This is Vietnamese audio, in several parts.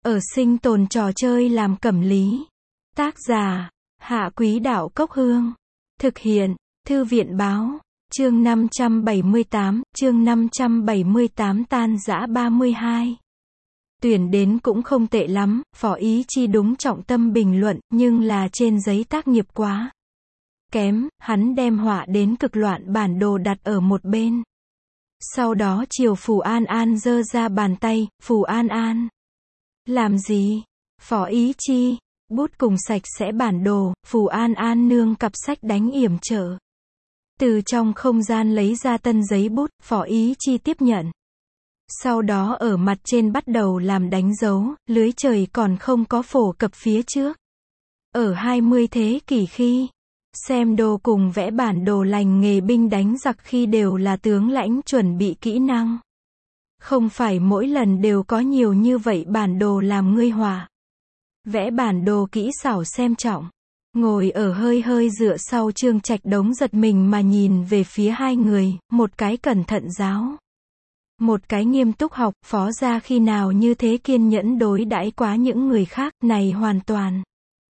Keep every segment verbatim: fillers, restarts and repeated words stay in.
Ở sinh tồn trò chơi làm cẩm lý. Tác giả, Hạ Quý Đạo Cốc Hương. Thực hiện, Thư viện Báo. Chương năm trăm bảy mươi tám, chương năm trăm bảy mươi tám tan rã ba mươi hai. Tuyển đến cũng không tệ lắm, Phó Ý Chi đúng trọng tâm bình luận, nhưng là trên giấy tác nghiệp quá kém, hắn đem họa đến cực loạn bản đồ đặt ở một bên. Sau đó chiều Phù An An giơ ra bàn tay, Phù An An. Làm gì? Phó Ý Chi, bút cùng sạch sẽ bản đồ, Phù An An nương cặp sách đánh yểm trợ. Từ trong không gian lấy ra tân giấy bút, Phó Ý Chi tiếp nhận. Sau đó ở mặt trên bắt đầu làm đánh dấu, lưới trời còn không có phổ cập phía trước. Ở hai mươi thế kỷ khi xem đồ cùng vẽ bản đồ lành nghề binh đánh giặc khi đều là tướng lãnh chuẩn bị kỹ năng. Không phải mỗi lần đều có nhiều như vậy bản đồ làm ngươi họa. Vẽ bản đồ kỹ xảo xem trọng. Ngồi ở hơi hơi dựa sau Trương Trạch Đống giật mình mà nhìn về phía hai người, một cái cẩn thận giáo. Một cái nghiêm túc học, Phó gia khi nào như thế kiên nhẫn đối đãi quá những người khác, này hoàn toàn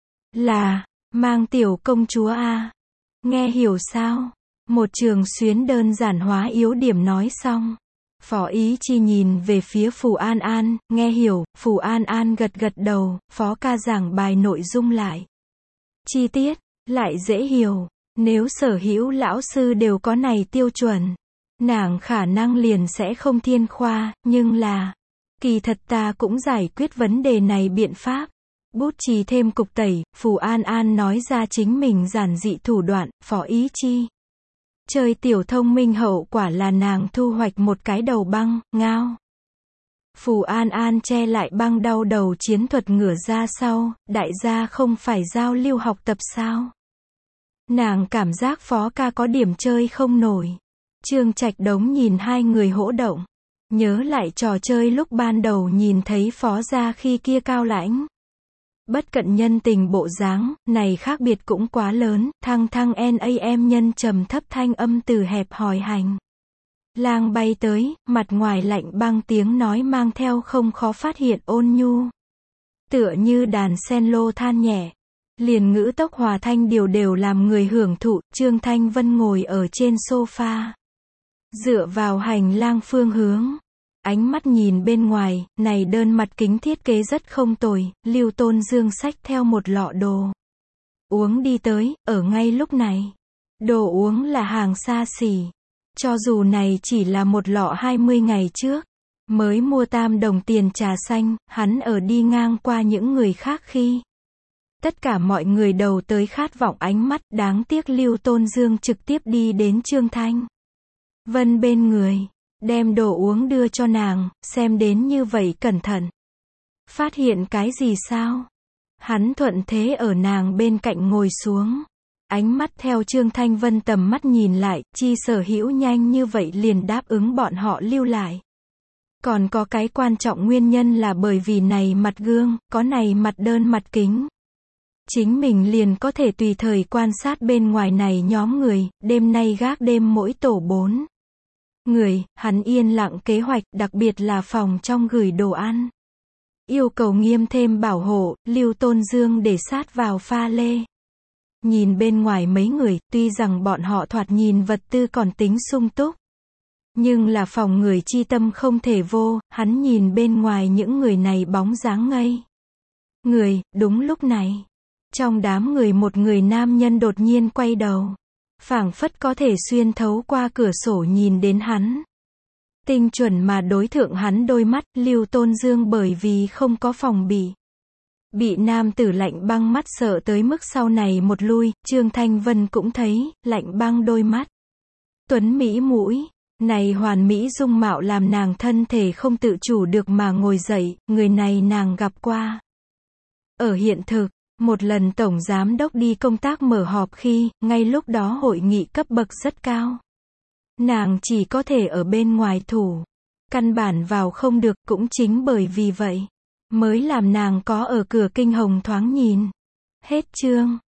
là mang tiểu công chúa a. Nghe hiểu sao? Một trường xuyến đơn giản hóa yếu điểm nói xong. Phó Ý Chi nhìn về phía Phù An An, nghe hiểu, Phù An An gật gật đầu, Phó ca giảng bài nội dung lại chi tiết, lại dễ hiểu. Nếu sở hữu lão sư đều có này tiêu chuẩn, nàng khả năng liền sẽ không thiên khoa, nhưng là, kỳ thật ta cũng giải quyết vấn đề này biện pháp. Bút chì thêm cục tẩy, Phù An An nói ra chính mình giản dị thủ đoạn, Phó Ý Chi. Chơi tiểu thông minh hậu quả là nàng thu hoạch một cái đầu băng, ngao. Phù An An che lại băng đau đầu chiến thuật ngửa ra sau, đại gia không phải giao lưu học tập sao? Nàng cảm giác Phó ca có điểm chơi không nổi. Trương Trạch Đống nhìn hai người hỗ động. Nhớ lại trò chơi lúc ban đầu nhìn thấy Phó gia khi kia cao lãnh. Bất cận nhân tình bộ dáng, này khác biệt cũng quá lớn, thăng thăng nam nhân trầm thấp thanh âm từ hẹp hòi hành lang bay tới, mặt ngoài lạnh băng tiếng nói mang theo không khó phát hiện ôn nhu. Tựa như đàn sen lô than nhẹ. Liền ngữ tốc hòa thanh điều đều làm người hưởng thụ, Trương Thanh Vân ngồi ở trên sofa. Dựa vào hành lang phương hướng. Ánh mắt nhìn bên ngoài, này đơn mặt kính thiết kế rất không tồi, Lưu Tôn Dương xách theo một lọ đồ uống đi tới, ở ngay lúc này. Đồ uống là hàng xa xỉ. Cho dù này chỉ là một lọ hai mươi ngày trước, mới mua tam đồng tiền trà xanh, hắn ở đi ngang qua những người khác khi. Tất cả mọi người đầu tới khát vọng ánh mắt, đáng tiếc Lưu Tôn Dương trực tiếp đi đến Trương Thanh Vân bên người. Đem đồ uống đưa cho nàng, xem đến như vậy cẩn thận. Phát hiện cái gì sao? Hắn thuận thế ở nàng bên cạnh ngồi xuống. Ánh mắt theo Trương Thanh Vân tầm mắt nhìn lại, chi sở hữu nhanh như vậy liền đáp ứng bọn họ lưu lại. Còn có cái quan trọng nguyên nhân là bởi vì này mặt gương, có này mặt đơn mặt kính. Chính mình liền có thể tùy thời quan sát bên ngoài này nhóm người, đêm nay gác đêm mỗi tổ bốn. Người, hắn yên lặng kế hoạch, đặc biệt là phòng trong gửi đồ ăn. Yêu cầu nghiêm thêm bảo hộ, Lưu Tôn Dương để sát vào pha lê. Nhìn bên ngoài mấy người, tuy rằng bọn họ thoạt nhìn vật tư còn tính sung túc. Nhưng là phòng người chi tâm không thể vô, hắn nhìn bên ngoài những người này bóng dáng ngây. Người, đúng lúc này. Trong đám người một người nam nhân đột nhiên quay đầu. Phảng phất có thể xuyên thấu qua cửa sổ nhìn đến hắn. Tinh chuẩn mà đối thượng hắn đôi mắt, Lưu Tôn Dương bởi vì không có phòng bị. Bị nam tử lạnh băng mắt sợ tới mức sau này một lui, Trương Thanh Vân cũng thấy, lạnh băng đôi mắt. Tuấn Mỹ mũi, này hoàn mỹ dung mạo làm nàng thân thể không tự chủ được mà ngồi dậy, người này nàng gặp qua. Ở hiện thực. Một lần Tổng Giám Đốc đi công tác mở họp khi, ngay lúc đó hội nghị cấp bậc rất cao. Nàng chỉ có thể ở bên ngoài thủ. Căn bản vào không được, cũng chính bởi vì vậy. Mới làm nàng có ở cửa kinh hồng thoáng nhìn. Hết chương.